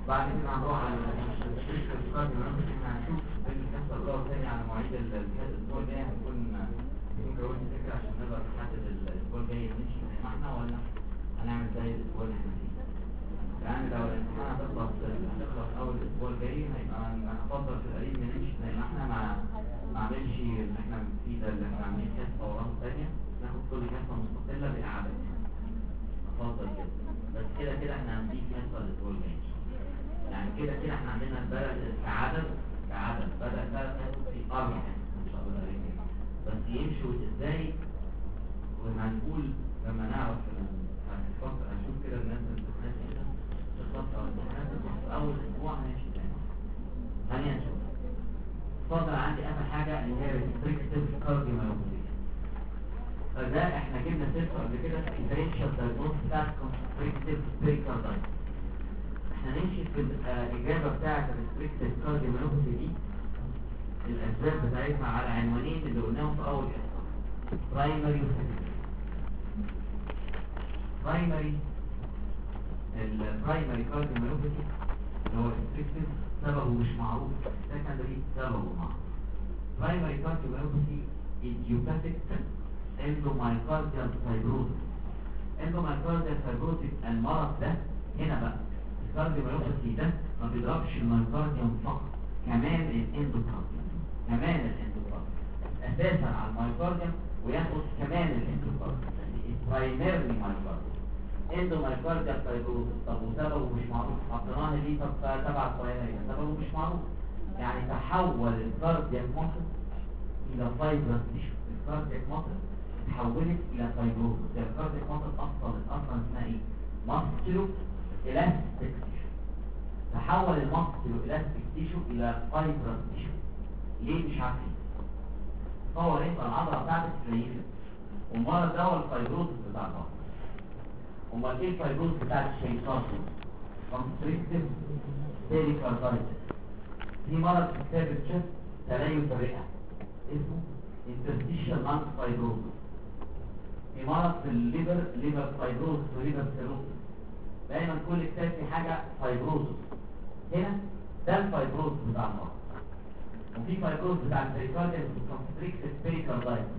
بعد كده هنروح على الكارد ونشوف هنشوف الحصه الاولى والثانيه على مواعيد الاسبوع الجاي. هنكون جاوبنا فكره عشان نقدر نحدد الاسبوع الجاي نمشي زي ما احنا ولا هنعمل زي الاسبوع اللي احنا فيه. يعني لو الامتحان هتخلص اول الاسبوع الجاي هيبقى هفضل في القريب ما نمشي زي ما احنا ما نعملش ان احنا في ده اللي احنا عاملين حصه وراها ثانيه ناخد كل حصه مستقله باعاده. افضل كده بس كده احنا هنضيف حصه الاسبوع الجاي يعني كده احنا عندنا البلد كعدد بدأ البلد في 4 ان شاء الله بس يمشوا ازاي وهنقول لما نعرف هنفكر هنشوف كده الناس الامتحانات كده الخاصه والامتحانات في اول اسبوع هنمشي ازاي. ثانيا نشوف اتفضل. عندي اخر حاجه اللي هي ريستريكتيف كارديوميوباثي. فده احنا جبنا سيرته قبل كده في الديفرنشال دايجنوز بتاع ريستريكتيف بيريكاردايتس. احنا نمشي في الإجابة بتاعة الريستريكتيف كارديوميوباثي دي الأسباب بتاعتها على عنوانين اللي قلناهم في أول حصة برايمري وسكندري. البرايمري كارديوميوباثي اللي هو ريستريكتيف سببه مش معروف، سكندري سببه معروف. برايمري كارديوميوباثي idiopathic endomyocardial fibrosis. endomyocardial fibrosis المرض ده هنا بقى الكارديوميوباثي ده ما بيضربش المايوكارديوم فقط، كمان الاندوكارديوم اساسا على المايوكارديوم وياخد كمان الاندوكارديوم يعني برايمري مايوكارديوم اندومايوكارديال فايبروزس. طب وسببه مش معروف، حطيناها ليه طب تبع برايمري سببه مش معروف. يعني تحول الكاردياك ماسل الى فايبرس تيشو. الكاردياك ماسل اتحولت الى فايبروزس. الكاردياك ماسل اصلا اسمها ايه؟ ماسكيلو elastic tissue. تحول الماسكيلو elastic tissue الى fibrous tissue. ليه مش عارفين؟ تصور انت العضله بتاعتك تلاقيها والمرض ده هو الفايبروزس بتاع العضله. امال ايه الفايبروزس بتاع الشيطان؟ constrictive pericarditis. في مرض في كتاب الشست تليف الرئه اسمه interstitial lung fibrosis. في مرض في الليفر fibrosis وليفر سيروسس. دايما كل كتاب في حاجة فايبروزس. هنا ده الفايبروز بتاع المرض. وفي فايبروز بتاع البريكارديال كونستريكتيف بيريكاردايتس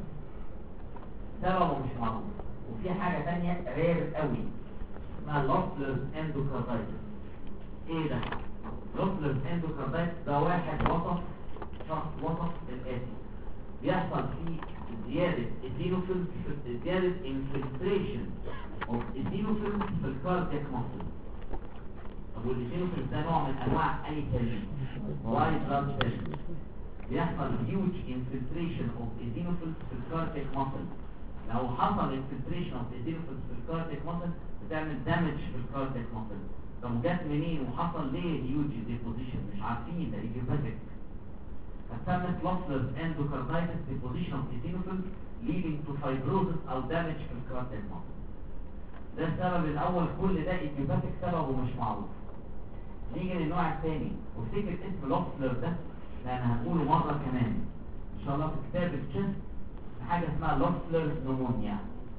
سببه مش معروف. وفي حاجة تانية رير قوي اسمها لوسلرز اندوكاردايتس. ايه ده؟ لوسلرز اندوكاردايتس ده واحد وسط الآتي بيحصل فيه زيادة ايدينوفيلز زيادة انفلتريشن اوف ايدينوفيلز في الكاردياك ماسل. طب والايدينوفيلز ده نوع من انواع اي سيل وايت بلاد سيل. بيحصل هيوج انفلتريشن اوف ايدينوفيلز في الكاردياك ماسل. لو حصل انفلتريشن اوف ايدينوفيلز في الكاردياك ماسل بتعمل دامج في الكاردياك ماسل. طب جت منين وحصل ليه هيوج ديبوزيشن؟ مش عارفين، ده ايديوباثيك. فسمت لوسلرز اندوكاردايتس deposition of eosinophils leading to fibrosis او damage في الكاردياك ماسل. ده السبب الاول. كل ده ايديوباثيك سببه مش معروف. نيجي للنوع الثاني وافتكر اسم لوسلر ده لان هنقوله مره كمان ان شاء الله في كتاب الشست. حاجه اسمها لوسلر نمونيا.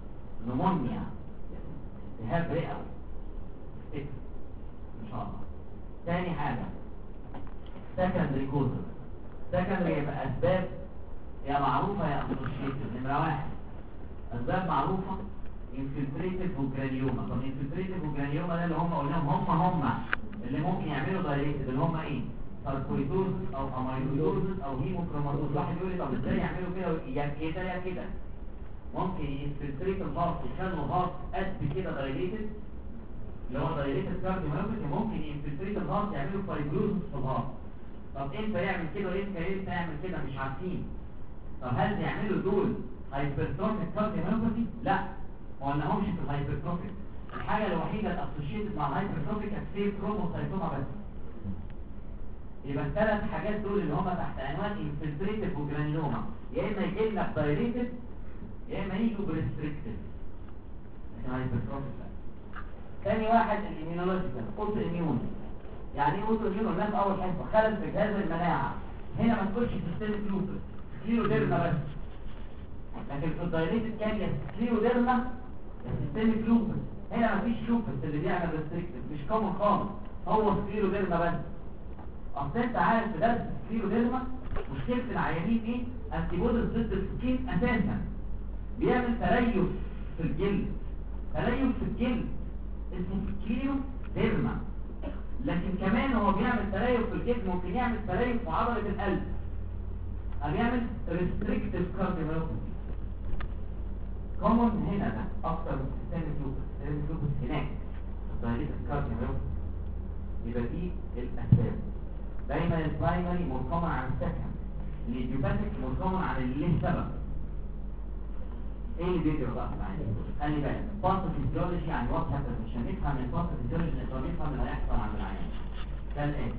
التهاب رئوي افتكر ان شاء الله. ثاني حاجه سكندري كوزز. سكندري يبقى اسباب يا معروفه يا اسوشيتد. نمره 1 اسباب معروفه انفلتريتيف وجرانيوما. طب انفلتريتيف وجرانيوما ده اللي هم قلناهم هم اللي ممكن يعملوا دايليتد اللي هم ايه؟ ساركويدوزس او اميلويدوزس او هيموكروماتوز. واحد يقول لي طب ازاي يعملوا كده؟ يا كده يا كده. ممكن ينفلتريت الهارت يخلوا الهارت قد كده دايليتد اللي هو دايليتد كارديوميوباثي. ممكن ينفلتريت الهارت يعملوا فايبروزس في الهارت. طب امتى يعمل كده وامتى يعمل كده؟ مش عارفين. طب هل بيعملوا دول هايبرتروفيك كارديوميوباثي؟ لا، ما قلناهمش في الهايبرتروفيك. الحاجه الوحيده الاسوشيتد مع الهايبرتروفيك اكسيل كروموسايتوما بس. يبقى الثلاث حاجات دول اللي هم تحت عنوان انفلتريتيف وجرانيوما يا اما يجي لنا بدايريتد يا اما يجوا بريستريكتيف. لكن هايبرتروفيك لا. ثاني واحد الاميونولوجيكال اوتو اميون. يعني ايه اوتو اميون؟ قلنا في اول حصه خلل في جهاز المناعه. هنا ما تقولش سيستميك لوبس سكليروديرما بس. لكن في الدايريتد كان يا سكليروديرما يا سيستميك لوبس. هنا مفيش لوبس اللي بيعمل ريستريكتيف، مش كومن خالص. هو سكليروديرما بس. اصل انت عارف في درس السكليروديرما مشكله العيانين ايه؟ انتيبوديز ضد السكين اساسا بيعمل تليف في الجلد. تليف في الجلد اسمه سكليروديرما. لكن كمان هو بيعمل تليف في الجلد، ممكن يعمل تليف في عضله القلب، او يعمل ريستريكتيف كارديوميوباثي. كومن هنا ده اكتر من سيستميك لوبس. سيستميك لوبس هناك الدايليتد كارديوميوباثي. يبقى دي الاسباب. دايما البرايمري مركما عن السكن، الايديوباثيك مركما عن اللي ليه سبب. ايه اللي بيجري بقى في العين؟ خلي بالك باثوفيزيولوجي يعني وات هابن. مش هنفهم الباثوفيزيولوجي نقدر نفهم اللي هيحصل عند العين. ده الاتي.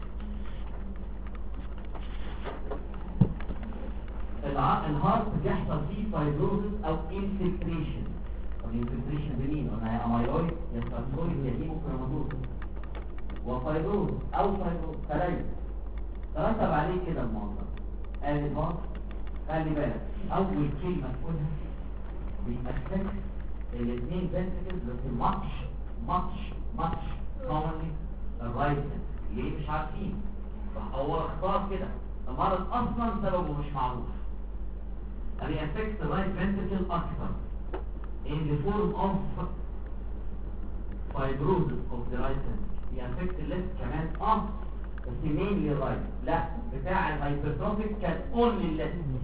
الهارت بيحصل فيه فايبروزس او انفلتريشن. الانفلتريشن بمين؟ قلنا امايلويد يا ساركويد يا هيموكروماتوز. وفايبروز او فايبروز تليف ترتب عليه كده الموضوع. ادي الهارت. خلي بالك اول كلمه تقولها بيأفكت الاثنين فنتركلز بس ماتش كومنلي الرايت فنتركل. ليه مش عارفين؟ هو اختار كده. المرض اصلا سببه مش معروف. بيأفكت الرايت فنتركل اكثر in the form of fibrosis of the right ventricle. بيأفكت الليفت كمان بس mainly right. لا بتاع الهايبرتروفيك كان only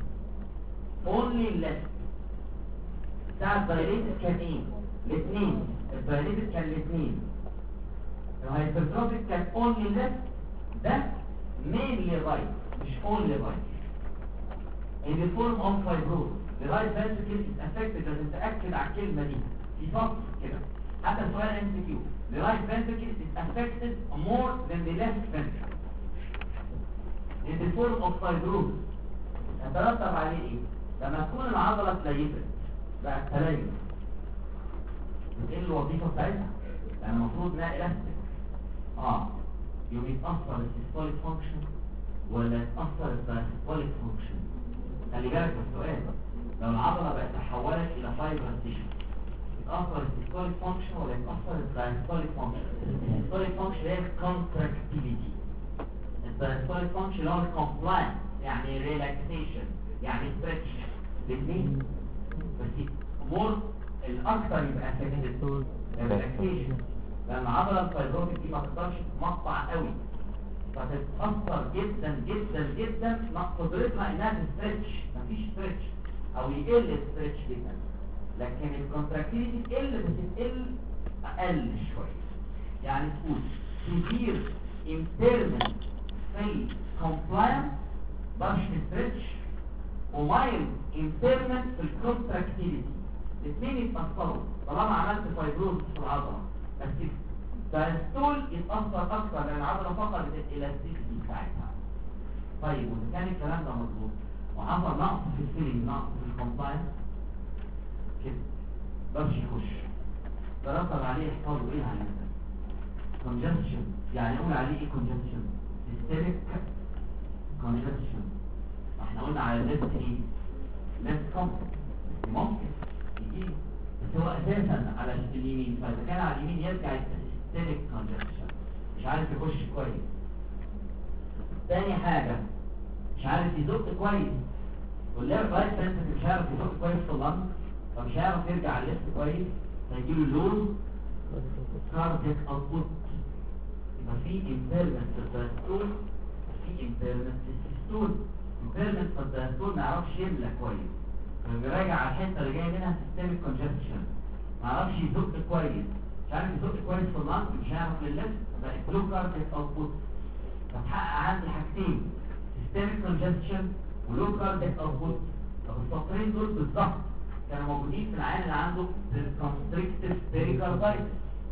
left. بتاع الدايليتد كان ايه؟ الاثنين. الدايليتد كان الاثنين. الهايبرتروفيك كان only left. ده mainly right مش only right. in the form of fibrosis the right ventricle is affected. لازم تأكد على الكلمة دي في سطر كده. حتى السؤال MCQ the right ventricle is affected more than the left ventricle in the form of fibrosis. هترتب عليه ايه؟ لما تكون العضلة اتليفت بقى تليف بتقل الوظيفة بتاعتها لأن المفروض انها الاستيك. يوم يتأثر السيستوليك فانكشن ولا يتأثر الدايستوليك فانكشن؟ خلي بالك من السؤال. لو العضلة بقت تحولت إلى فايبرس تيشو يتأثر السيستوليك فانكشن ولا يتأثر الدايستوليك فانكشن؟ السيستوليك فانكشن هي الكونتراكتيليتي. الدايستوليك فانكشن هو الكومبلاينس يعني ريلاكسيشن يعني ستريتش. الاثنين بس مور الاكثر يبقى افكتد ريلاكسيشن لان العضله الفايبروتيك دي ما تقدرش تمقطع قوي فتتاثر جدا جدا جدا. قدرتها انها تستريتش مفيش ستريتش او يقل الستريتش جدا. لكن الكونتراكتيليتي تقل بس تقل اقل شويه. يعني تقول سيفير امبيرمنت في الكومبلاينس مش ستريتش ومايل امبيرمنت في الكونتراكتيليتي. الاثنين يتاثروا طالما عملت فايبروز في العضله. بس الدايستول يتاثر اكثر لان العضله فقدت الالاستيسيتي بتاعتها. طيب واذا كان الكلام ده مظبوط وحصل نقص في الفيلينج نقص في الكومبلاينس كده مقدرش يخش ترتب عليه يحصل له ايه؟ على كونجستشن. يعني نقول عليه ايه كونجستشن؟ سيستميك كونجستشن. احنا قلنا على الليفت ايه؟ ليفت كومبلكس ممكن يجي بس هو اساسا على اليمين. فاذا كان على اليمين يرجع سيستميك كونجستشن مش عارف يخش كويس. تاني حاجة مش عارف يزق كويس. والليفت رايت فنتركل مش عارف يزق كويس في اللنج فمش عارف يرجع الليفت كويس فيجيله لون كاردياك اوتبوت. يبقى في امبيرمنت في الدايستول في امبيرمنت في السيستول. امبيرمنت في الدايستول ما يعرفش يملى كويس فبيراجع على الحته اللي جايه منها سيستميك كونجستشن. ما يعرفش يزق كويس. مش عارف يزق كويس في اللنج مش هيعرف للليفت فبقى لو كاردياك اوتبوت. فتحقق عندي حاجتين سيستميك كونجستشن ولو كاردياك اوتبوت. طب السطرين دول بالظبط كانوا موجودين في العيان اللي عنده كونستريكتيف بيريكاردايتس.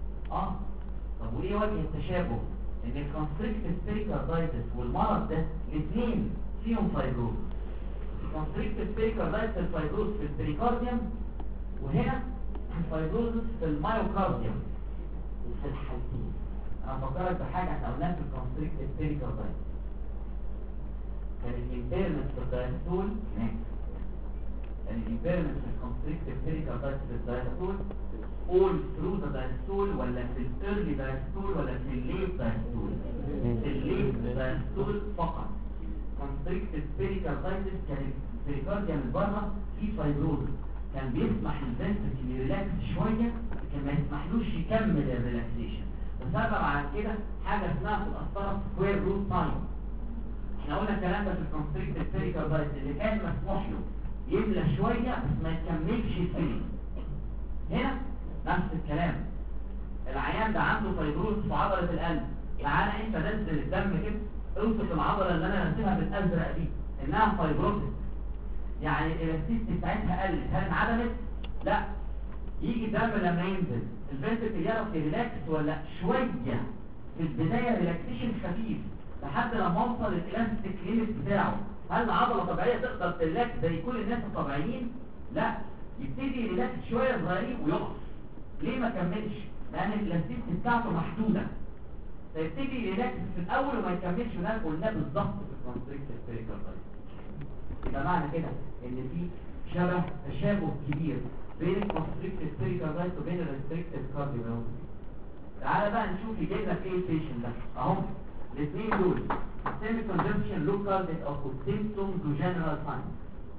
طب وايه وجه التشابه؟ ان الكونستريكتيف بيريكاردايتس والمرض ده الاثنين فيهم فايبروز. الكونستريكتيف بيريكاردايتس الفايبروز في البريكارديوم وهنا الفايبروز في المايوكارديوم. وفي الحالتين انا بفكرك بحاجه احنا قلناها في الكونستريكتيف بيريكاردايتس كان الامبيرمنت في الدايستول هناك يعني الامبيرمنت في الكونستريكتيف بيريكاردايتس في الدايستول all through the diastole ولا في early diastole ولا في late diastole؟ في late diastole فقط. constricted pericarditis كان البريكارديا من بره في فايبروز، كان بيسمح للفنتركل يريلاكس شويه، لكن ما يسمحلوش يكمل الريلاكسيشن. بسبب عن كده حاجه اسمها في القسطره سكوير روت تايم. احنا قلنا الكلام ده في الكونستريكتد بيريكاردايتس اللي كان مسموح له يملى شويه بس ما يكملش الفيلم. هنا نفس الكلام، العيان ده عنده فايبروز في عضله القلب. تعالى انت نزل الدم كده، اوصف العضله اللي انا راسمها بالازرق دي انها فايبروز، يعني الالاستيستي بتاعتها قلت. هل انعدمت؟ لا. يجي الدم لما ينزل الفنتركل يعرف يريلاكس ولا شويه في البدايه ريلاكسيشن خفيف لحد لما اوصل الالاستيك ليميت بتاعه. هل العضله طبيعيه تقدر تريلاكس زي كل الناس الطبيعيين؟ لا، يبتدي يريلاكس شويه صغيرين ويقف. ليه ما كملش؟ لان الالاستيستي بتاعته محدوده، فيبتدي يريلاكس في الاول وما يكملش. ده قلناه بالظبط في الكونستريكتيف بيريكاردايتس. يبقى معنى كده ان في تشابه كبير بين الكونستريكتيف بيريكاردايتس وبين الريستريكتيف كارديوميوباثي. تعالى بقى نشوف يجيب لك ايه البيشنت ده اهو. الاثنين دول سيستميك كونجكشن لوكال ديت اوف سيمبتومز وجنرال ساينز.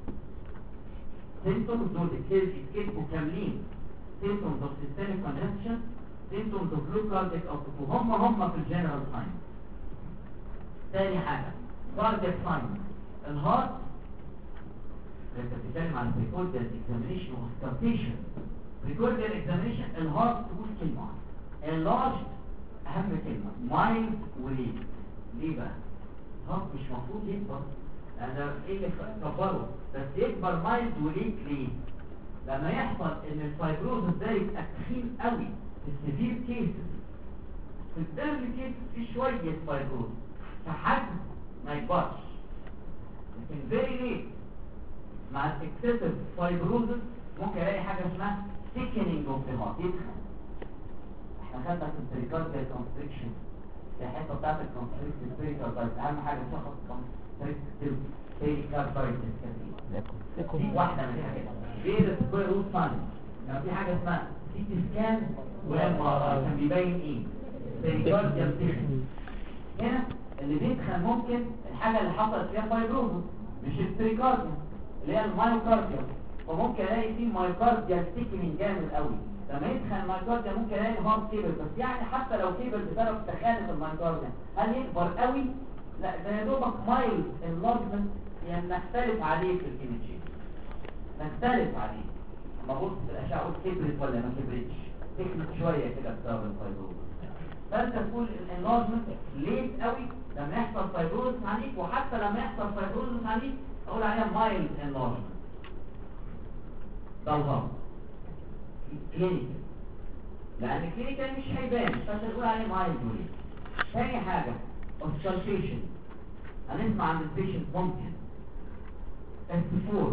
سيمبتومز دول اتكتبوا كاملين، سيمبتومز اوف سيستميك كونجكشن، سيمبتومز اوف لوكال ديت اوف، وهم في الجنرال ساينز. ثاني حاجه كاردياك ساينز. الهارت انت بتتكلم عن بريكورديال اكزامينيشن وسكارتيشن. بريكورديال اكزامينيشن الهارت تقول كلمه اللارج، اهم كلمه مايلد وليد. ليه بقى؟ الهارت مش مفروض يكبر، انا ايه اللي كبره؟ بس يكبر مايلد وليد ليه؟ لما يحصل ان الفايبروزس ده يبقى تخين قوي في السيفير كيسز، في الديرلي كيسز في شويه فايبروز فحجم ما يكبرش، لكن فيري ليت مع الاكسسيف فايبروزس ممكن الاقي حاجه اسمها thickening اوف ذا هارت، يتخن. احنا خدنا في البريكارديال كونستريكشن في الحته بتاعت الكونستريكتيف بيريكاردايتس اهم حاجه شخص كونستريكتيف بيريكاردايتس دي واحده من الحاجات غير السكوير روت ساين. يعني في حاجه اسمها سي تي سكان وام ار اي كان بيبين ايه؟ بيريكارديال تيشن. هنا اللي بيدخل ممكن الحاجه اللي حصلت فيها فايبروزس مش البريكارديال اللي هي المايوكارديال، فممكن الاقي فيه مايوكارديال ثيكنينج جامد قوي. لما يدخل المايوكارديال ممكن الاقي الهارت كيبل، بس يعني حتى لو كيبل بسبب تخانه المايوكارديال هل يكبر قوي؟ لا، ده يا دوبك مايل انلارجمنت، يعني نختلف عليه في الايمجين، نختلف عليه. اما ابص في الاشعه اقول كبرت ولا ما كبرتش، تكبر شويه كده بسبب الفايبروز. فانت تقول الانلارجمنت ليت قوي لما يحصل فايبروز عنيف، وحتى لما يحصل فايبروز عنيف اقول عليها مايل انلارجمنت. ده الغلط كلينيكال، لان كلينيكال مش هيبان، فانت تقول عليه مايل وليت. ثاني حاجه اوسكالتيشن. هنسمع عن البيشنت ممكن S4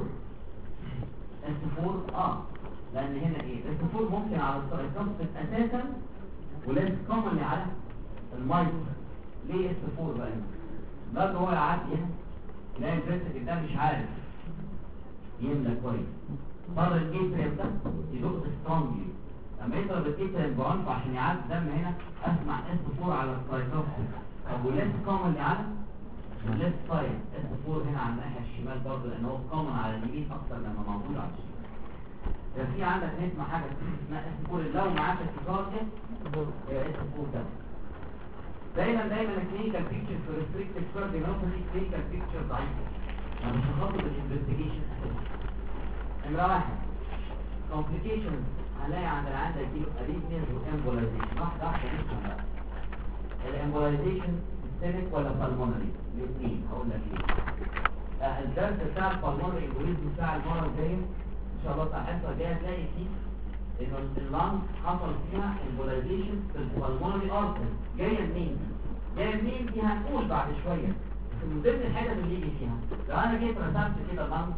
لان هنا ايه S4 ممكن على الترايكومبس اساسا ولازم كومنلي على المايتر. ليه S4 بقى؟ ده هو يعدي هنا يلاقي الفنتركل ده مش عارف يملى كويس، صار الاتريم ده يدق سترونجلي، لما يضرب الاتريم بعنف عشان يعدي دم هنا اسمع S4 على الترايكومبس. طب ولازم كومنلي على الليفت سايد S4 هنا على الناحيه الشمال برضه، لان هو كومن على اليمين اكتر لما موجود على الشمال. في عندك نسمع حاجه اسمها S4 لو معاك الكارديا S4 ده. دايما الكلينيكال بيكتشر في ريستريكتيف كارديوميوباثي كلينيكال بيكتشر ضعيفه، انا مش هخاطب الانفستيجيشن اساسا. نمره واحد كومبليكيشنز، هنلاقي عند العيان ده يجيله اريثمياز وامبولايزيشن. واحده نفهم بقى الامبولايزيشن سيستميك ولا بالمونري؟ الاثنين. هقول لك ليه. الدرس بتاع البالمونري امبوليزم بتاع المره الجايه ان شاء الله بتاع الحصه الجايه هتلاقي فيه انه اللانج حصل فيها امبولايزيشن في البالمونري ارتري. جايه منين دي هنقول بعد شويه، بس من ضمن الحاجه اللي يجي فيها لو انا جيت رسمت كده اللانج،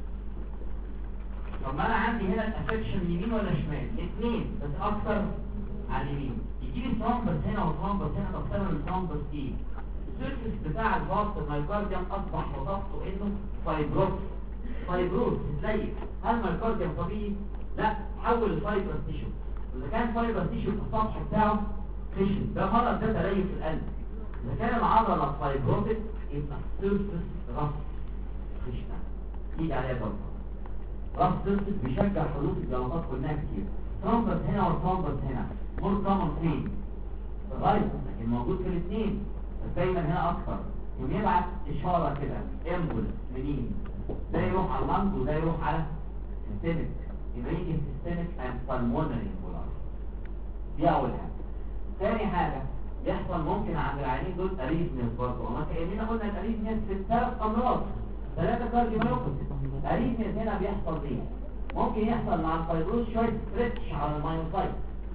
طب ما انا عندي هنا الافكشن يمين ولا شمال؟ الاثنين، بس اكثر على اليمين. يجي لي ترامبس هنا وترامبس هنا. طب سبب الترامبس ايه؟ السيرفس بتاع الفالف المايوكارديوم اصبح وصفته انه فايبروس، فايبروز زي هل مايوكارديوم طبيعي؟ لا، حول الفايبرس تيشو. اذا كان فايبرس تيشو في السطح بتاعه خشن، ده مرض ده تليف في القلب. اذا كان العضله فايبروتيك يبقى سيرفس رف خشنه يجي عليها ضغط. رف سيرفس بيشجع حدوث الجلطات كلها كتير. ترامبس هنا وترامبس هنا مور كومن فين؟ في الرايت، لكن موجود في الاثنين بس دايما هنا اكتر. ويبعت اشاره كده امبول منين؟ ده يروح على اللنج وده يروح على السيستمك، يبقى يجي السيستمك اند بالمونري امبولار. دي اول حاجه. ثاني حاجه يحصل ممكن عند العيانين دول اريثميا برضه، وما كاننا قلنا الاريثميا في الثلاث امراض، ثلاثه كارديوميوباثي. الاريثميا هنا بيحصل ايه؟ ممكن يحصل مع الفايبروز شويه ستريتش على المايوسايت.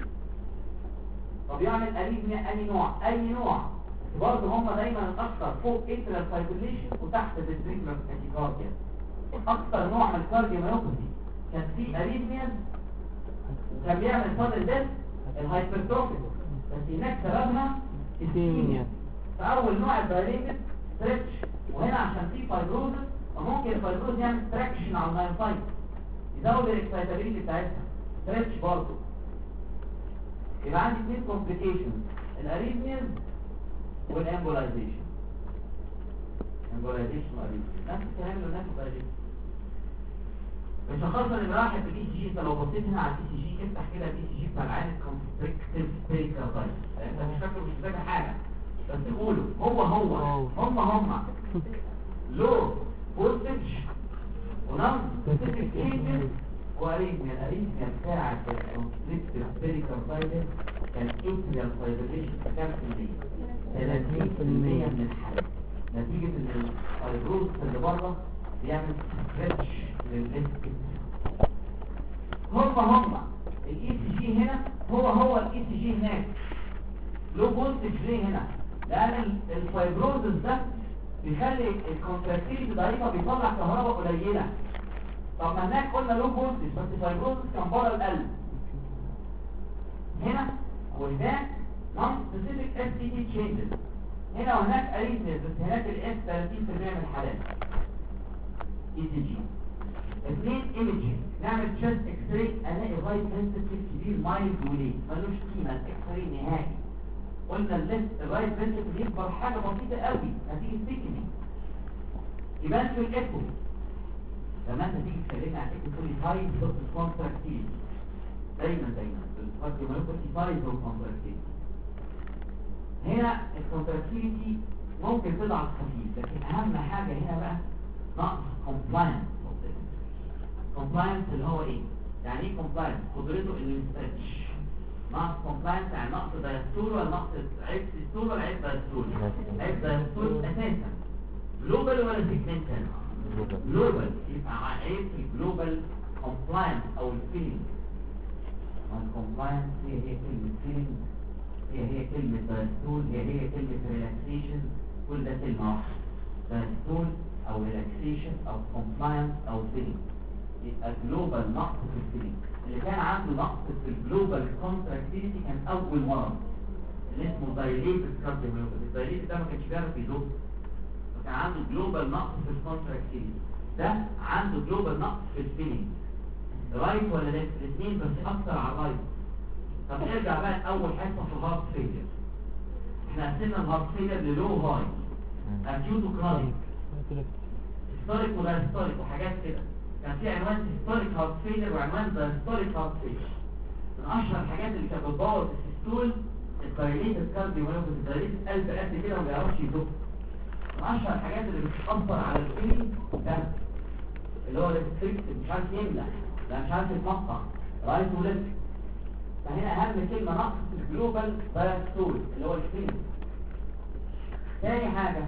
طب يعمل اريثميا اي نوع؟ اي نوع برضه هم دايما اكثر فوق اترال فايبريليشن وتحت الفنتريكولار تاكيكارديا. اكثر نوع من الكارديوميوباثي كان فيه اريثميا وكان بيعمل صدر ديث الهايبرتروفيك، بس هناك سببها اسكيميا. فاول نوع الدايليتد ستريتش، وهنا عشان فيه فايبروزس فممكن الفايبروز يعمل تراكشن على المايوسايت يزود الاكسايتابيلتي بتاعتها، ستريتش برضه. يبقى عندي اثنين كومبليكيشنز، الاريثميا والامبولايزيشن. امبولايزيشن واريثميا نفس الكلام اللي نفس الاريثميا. مش خاصه اللي راحت بالاي سي جي. انت لو بصيت هنا على الاي سي جي افتح كده الاي سي جي بتاع العين الكونستريكتيف بيريكاردايتس، انت مش فاكر مش فاكر حاجه بس قولوا هم لو فولتج ونم سبيسيفيك تشينجز واريثميا. الاريثميا بتاعت الكونستريكتيف بيريكاردايتس كان اتريال فايبريشن كام في المية؟ 30% من الحالات، نتيجه ان الفايبروز اللي بره بيعمل ستريتش للريسك. هم الاي سي جي هنا هو الاي سي جي هناك. لو فولتج ليه هنا؟ لان الفايبروزس ده بيخلي الكونتراكتيليتي ضعيفه، بيطلع كهرباء قليله. طب ما هناك قلنا لو فولتج بس الفايبروزس كان بره القلب. هنا وهناك نون سبيسيفيك اس تي تي تشينجز، هنا وهناك اريثميا بس هناك الاس 30% من الحالات. اي سي جي. اثنين ايميجينج، نعمل تشست اكس راي الاقي رايت فنتركل كبير مايلد وليه ملوش قيمه الاكس راي نهائي. قلنا الليفت الرايت فنتركل يكبر حاجه بسيطه قوي نتيجه سيكني، يبان في الايكو. لما انت تيجي تكلمني عن الايكو تقول لي هاي دوت كونتراكتيليتي، دايما الكارديوميوباثي سايز والكونتراكتيليتي. هنا الكونتراكتيليتي ممكن تضعف خفيف، لكن اهم حاجه هنا بقى نقص كومبلاينس. كومبلاينس اللي هو ايه؟ يعني ايه كومبلاينس؟ قدرته انه يسترتش. نقص كومبلاينس يعني نقص دايستول ولا نقص عيب سيستول ولا عيب دايستول؟ عيب دايستول اساسا. جلوبال ولا سيجمنتال؟ جلوبال. يبقى عيب في الجلوبال كومبلاينس او الفيلينج. الكومبلاينس هي كلمه فيلينج، هي كلمه دايستول، هي كلمه ريلاكسيشن، كل ده كلمه واحده. دايستول او ريلاكسيشن او كومبلاينس او فيلينج. يبقى جلوبال نقص في الفيلينج. اللي كان عنده نقص في الجلوبال كونتراكتيليتي كان اول مرض اللي اسمه دايليتد كارديوميوباثي. الدايليتد ده ما كانش بيعرف يزق، فكان عنده جلوبال نقص في الكونتراكتيليتي. ده عنده جلوبال نقص في الفيلينج. رايت ولا ليفت؟ الاثنين بس اكتر على الرايت. طب نرجع بقى لاول حصه في الهارت فيلير. احنا قسمنا الهارت فيلير للو هاي، اكيوت وكرونيك، هيستوريك ولا وحاجات كده. كان في عنوان هيستوريك هارت فيلير وعنوان دايستوريك هارت فيلير. من اشهر الحاجات اللي كانت بتبوظ السيستول الدايليتد كارديوميوباثي، الدايليتد قلب قد كده وما بيعرفش يزق. من اشهر الحاجات اللي بتاثر على الفيلينج ده اللي هو ريستريكت، مش عارف يملى، لا مش عارف يتمطع، رايت وليفت. فهنا اهم كلمه نقص الجلوبال دايستول اللي هو الفيلينج. ثاني حاجه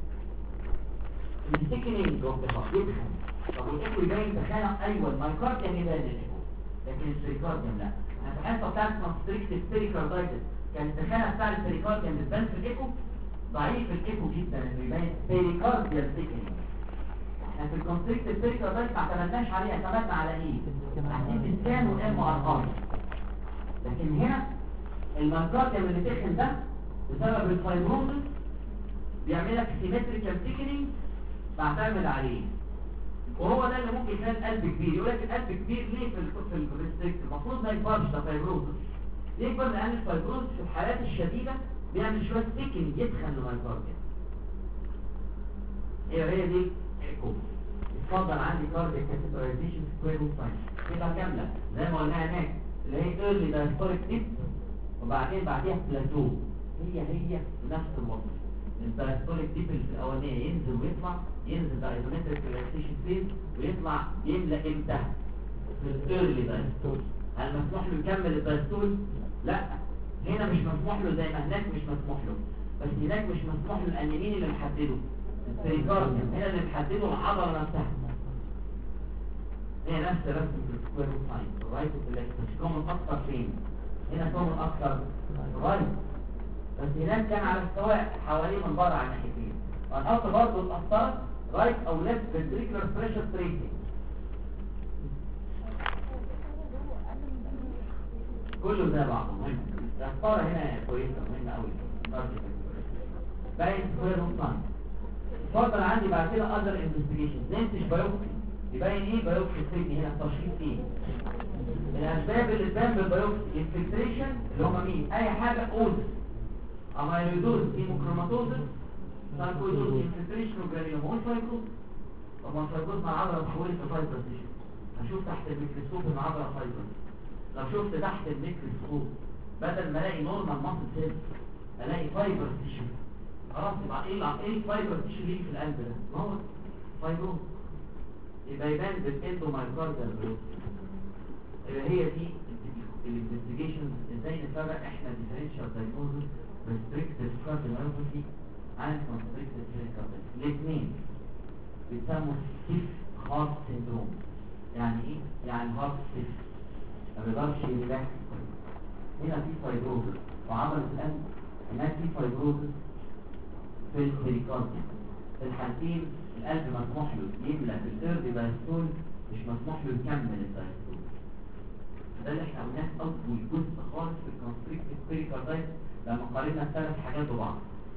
السيكنينج اوف ذا هارت يتخن. طب والايكو يبين تخانق؟ ايوه المايكارديوم يبين الايكو لكن البريكارديوم لا. احنا في الحصه بتاعت كونستريكتيف بيريكاردايتس كان التخانق بتاع البريكارديوم بتبان في الايكو، ضعيف الايكو جدا انه يبين بيريكارديال سيكنينج. احنا في الكونستريكتيف بيريكاردايتس ما اعتمدناش عليه، اعتمدنا على ايه؟ عايزين سكان وام ار اي. لكن هنا المايكارديوم اللي تخن ده بسبب الفايبروزس بيعمل لك سيمتريكال سيكنينج، بعتمد عليه. وهو ده اللي ممكن يخلي القلب كبير. يقول لك القلب كبير ليه في الريستريكت؟ المفروض ما يكبرش، ده فايبروزس. ليه يكبر؟ لان الفايبروزس في الحالات الشديده بيعمل شويه سكن، يدخل للمايكارديا. هي دي ايكو. اتفضل عندي كاردياك كاتيترايزيشن سكوير روت ساين كده كامله زي ما قلنا هناك، اللي هي ايرلي دايستوليك تيب وبعدين بعديها بلاتو. هي نفس الوصف. الدايستوليك تيب اللي في الاولانيه ينزل ويطلع، ينزل دايزومتريك ريلاكسيشن فيز ويطلع يملى امتى؟ في الايرلي دايستول. هل مسموح له يكمل الدايستول؟ لا، هنا مش مسموح له زي ما هناك مش مسموح له، بس هناك مش مسموح له لان مين اللي محدده؟ البريكارديوم. هنا اللي محدده العضله نفسها. هي نفس رسمه السكوير روت ساين. رايت الفلكس كومن اكتر فين؟ هنا كومن اكتر رايت، بس هناك كان على السواء حواليه من بره على الناحيتين. وهنحط برضه القسطره رايت او ليفت فنتريكولار بريشر تريتنج. كله زي بعضه مهم. القسطره هنا كويسه مهمه قوي. باين سكوير روت ساين. اتفضل عندي بعد كده اذر انفستيجيشن. نمتش بايوبسي يبين ايه؟ بايوبسي تريتنج هنا التشخيص ايه؟ الاسباب اللي تبان بالبايوبسي انفلتريشن اللي هم مين؟ اي حاجه اوزس، اميلويدوز، هيموكروماتوزس، ساركويدوز، انفلتريشن وجرانيوم فايبروز. طبعا الفايبروز مع العضله اتحولت لفايبروز تيشو. هشوف تحت الميكروسكوب ان العضله فايبروز. لو شفت تحت الميكروسكوب بدل ما الاقي نورمال ماسل سيل الاقي فايبروز تيشو. خلاص يبقى ايه الفايبروز تيشو اللي في القلب ده؟ ما هو فايبروز. يبقى يبان بالاندومايوكارديال بلوك. هي دي الانفستيجيشن. ازاي نفرق احنا ديفرنشال دايجنوزس ريستريكتيف كارديوميوباثي عن كونستريكتيف كارديوميوباثي؟ الاثنين بيسموا ستيف هارت سيندروم. يعني ايه؟ يعني هارت ستيف ما بيقدرش يريلاكس. هنا في فايبروزس وعضله القلب، هناك في فايبروزس في البريكارديوم. في الحالتين القلب مسموح له يملى في الثيرد دايستول، مش مسموح له يكمل الدايستول. ده اللي احنا قلناه في اول جزء خالص في الكونستريكتيف بريكاردايت لما قارنا الثلاث حاجات ببعض.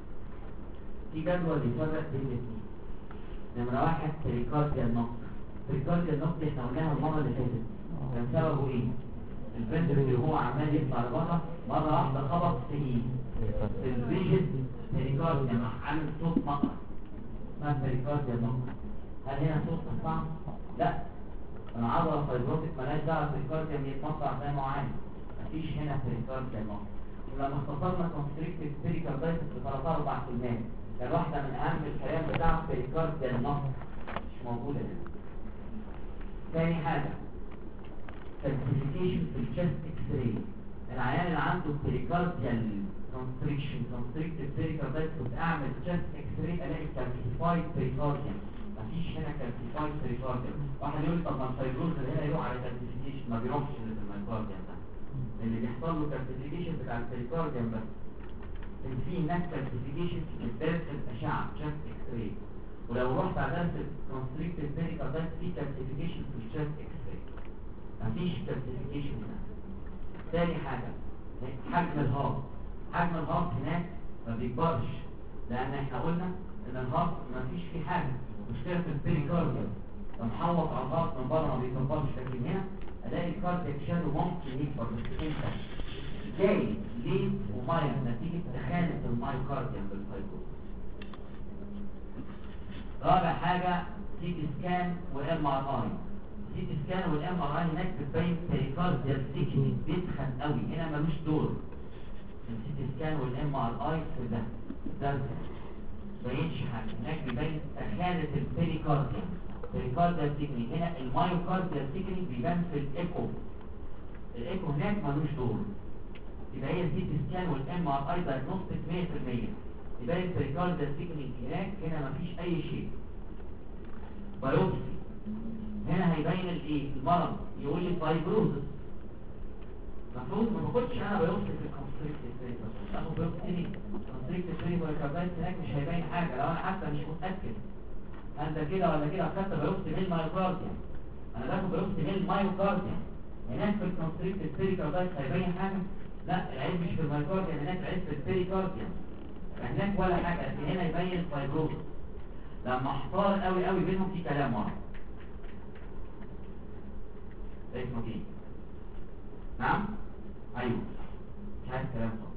في جدول يفرق بين الاثنين. نمره واحد بريكارديال نوك. بريكارديال نوك دي احنا قلناها المره اللي فاتت، كان سببه ايه؟ الفنتركل اللي هو عمال يطلع لبره مره واحده خبط في الريجيد بريكارديال عامل صوت مقطع اسمها بريكارديال نوك. هل هنا صوت مقطع؟ لا، العضله فايبروتيك مالهاش دعوه بالبريكارديوم يتمطع زي ما هو عايز. مفيش هنا بريكارديال نوك. ولما اختصرنا كونستريكتيف بريكاردايتس ب 3-4 كلمات، كان واحده من اهم الكلام بتاع بريكارديال نوك مش موجوده هنا. ثاني حاجه كالسيفيكيشن في الشيست اكس راي. العيان اللي عنده بريكارديال كونستريكتيف بريكاردايتس كنت اعمل شيست اكس راي الاقي كالسيفايد بريكارديوم. مفيش هنا كالسيفايد بريكارديوم. واحد يقول طب ما الفايبروز اللي هنا يروح على كالسيفيكيشن، ما بيروحش للمايكارديوم ده، اللي بيحصل له كالسيفيكيشن بتاع البريكارديوم بس. في هناك كالسيفيكيشن في درس الاشعه شيست اكس راي، ولو رحت على درس الكونستريكتيف بريكاردايتس في كالسيفيكيشن في الشيست اكس راي. مفيش كالسيفيكيشن هنا. ثاني حاجه حجم الهارت. حجم الهارت هناك ما بيكبرش، لان احنا قلنا ان الهارت مفيش فيه حاجه، مشكله في البريكارديوم فمحوط على الهارت من بره ما بيكبرش. لكن هنا الاقي الكاردياك شادو ممكن يكبر بس امتى؟ جاي ليه ومايل نتيجه تخانه المايوكارديوم بالفايبروز. رابع حاجه سي تي سكان وام ار اي. السي تي سكان والام ار اي هناك بتبين بريكارديال ثيكنينج بيتخن قوي، هنا ملوش دور. السي تي سكان والام ار اي في ده بينش حاجه، هناك بيبين تخانه البريكارديوم بريكارديال ثيكنينج. هنا المايوكارديال ثيكنينج بيبان في الايكو. الايكو هناك ملوش دور. يبقى هي السي تي سكان والام ار اي دايجنوستيك 100%. يبين بريكارديال ثيكنينج هناك، هنا مفيش اي شيء. بايوبسي هنا هيبين الايه؟ المرض، يقول لي فايبروزس. المفروض ما باخدش انا بايوبسي في الكونستريكتيف بريكاردايتس، اخد بايوبسي ليه؟ الكونستريكتيف بريكاردايتس هناك مش هيبين حاجه لو انا حتى مش متاكد انت كده ولا كده. اخدت بايوبسي من المايوكارديوم، انا باخد بايوبسي من المايوكارديوم. هناك في الكونستريكتيف بريكاردايتس هيبين حاجه؟ لا، العيب مش في المايوكارديوم، هناك العيب في البريكارديوم. هناك ولا حاجه، هنا يبين الفايبروزس. لما احتار قوي بينهم في كلام واحد. ده اسمه ايه؟ نعم؟ ايوه مش عايز كلام صح.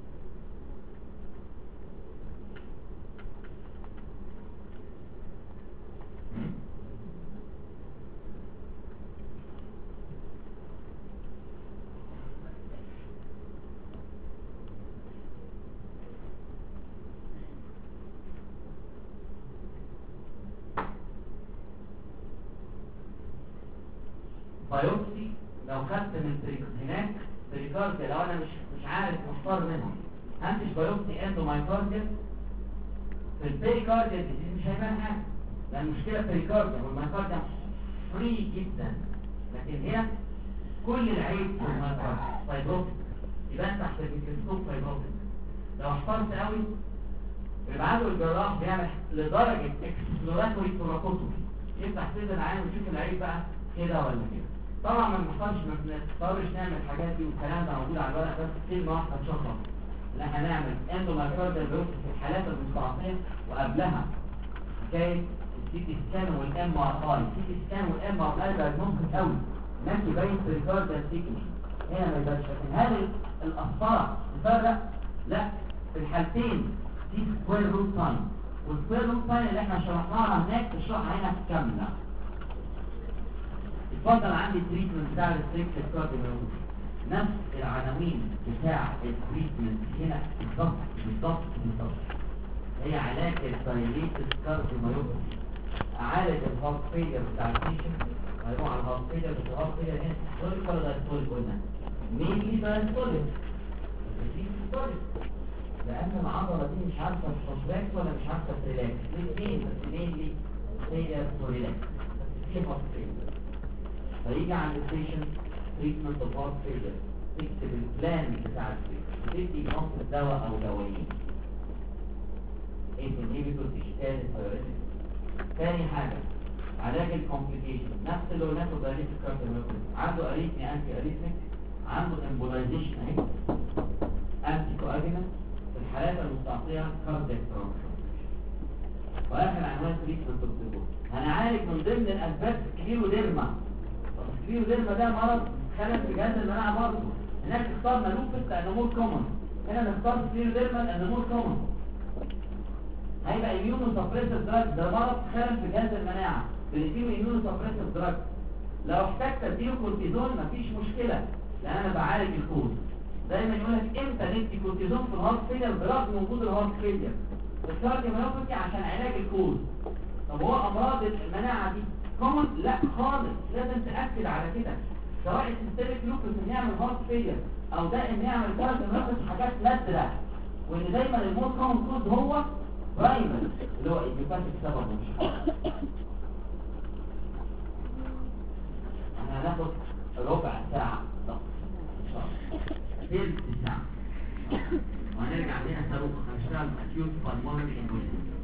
بايوبسي لو خدت من هناك بريكارديا، لو انا مش عارف مختار منهم همشي بايوبسي اندومايكارديا في البريكارديا دي مش هيبان حاجه، لان المشكله بريكارديا والمايكارديا فري جدا، لكن هنا كل العيب في المايكارديا فايبروتيك يبان تحت الميكروسكوب فايبروتيك. لو احترت قوي يبعته الجراح بيعمل لدرجه اكسبلوراتوري توراكوتومي، يفتح صدر العين ويشوف العيب بقى كده ولا كده. طبعا ما بنضطرش نعمل الحاجات دي والكلام ده موجود على الورق، بس كلمه واحده تشخص. لا هنعمل اندومايكارديال بايوبسي في الحالات المستعصيه، وقبلها حكايه السي تي سكان والام ار اي. السي تي سكان والام ار اي ده ممكن قوي ناس يبين بريكارديال سيكنس، هنا ما يبانش. لكن هل القسطره تفرق؟ لا، في الحالتين دي سكوير روت ساين، والسكوير روت ساين اللي احنا شرحناها هناك تشرحها هنا كامله. اتفضل عندي التريتمنت بتاع الستريكت كارديولوجي، نفس العناوين بتاع التريتمنت هنا بالظبط بالظبط بالظبط. هي علاج الدايليتد كارديوميوباثي، اعالج الهارت فيلير بتاع البيشنت، هيروح على الهارت فيلير. بس الهارت فيلير هنا سيستوليك ولا دايستوليك؟ قلنا مينلي دايستوليك، لان العضله دي مش عارفه تريلاكس ولا مش عارفه تريلاكس الاثنين، بس مينلي فيلير وريلاكس، بس في هارت فيلير. فيجي عند البيشنت تريتمنت اوف هارت فيلير، تكتب البلان بتاع الفيلير، تدي نص دواء او دوايين ايه انهبيتور اشكال الثيوريتك. ثاني حاجه علاج الكومبليكيشن، نفس اللي قلناه في دايليتد كارديوميوباثي، عنده اريثميا انتي اريثميك، عنده امبولايزيشن اهي انتي كواجولانت، في الحالات المستعصيه كاردياك ترانسفير. واخر عنوان تريتمنت اوف ديبوت، هنعالج من ضمن الاسباب سكليروديرما. السكليروديرما ده مرض خلل في جهاز المناعه برضه، هناك اخترنا لوبس لانه مور كومن، هنا نختار سكليروديرما لانه مور كومن. هيبقى اميونو سبريسيف دراج، ده مرض خلل في جهاز المناعه، بنديله اميونو سبريسيف دراج. لو احتجت اديله كورتيزون مفيش مشكله، لان انا بعالج الكوز. دايما يقول لك امتى ندي كورتيزون في الهارت فيلير برغم وجود الهارت فيلير؟ الكارديوميوباثي عشان علاج الكوز. طب هو امراض المناعه دي كومن؟ لا خالص، لازم تاكد على كده. سواء السيستميك لوبس ان يعمل هارت فيلير او ده ان يعمل كارديوميوباثي، حاجات نادره، وان دايما الموت كومن كوز هو برايمري اللي هو ايديوباثيك سبب مش احنا هناخد ربع ساعه بالظبط ان شاء الله، ثلث ساعه، وهنرجع لنا صاروخ هنشتغل اكيوت بالمونري امبوليزم.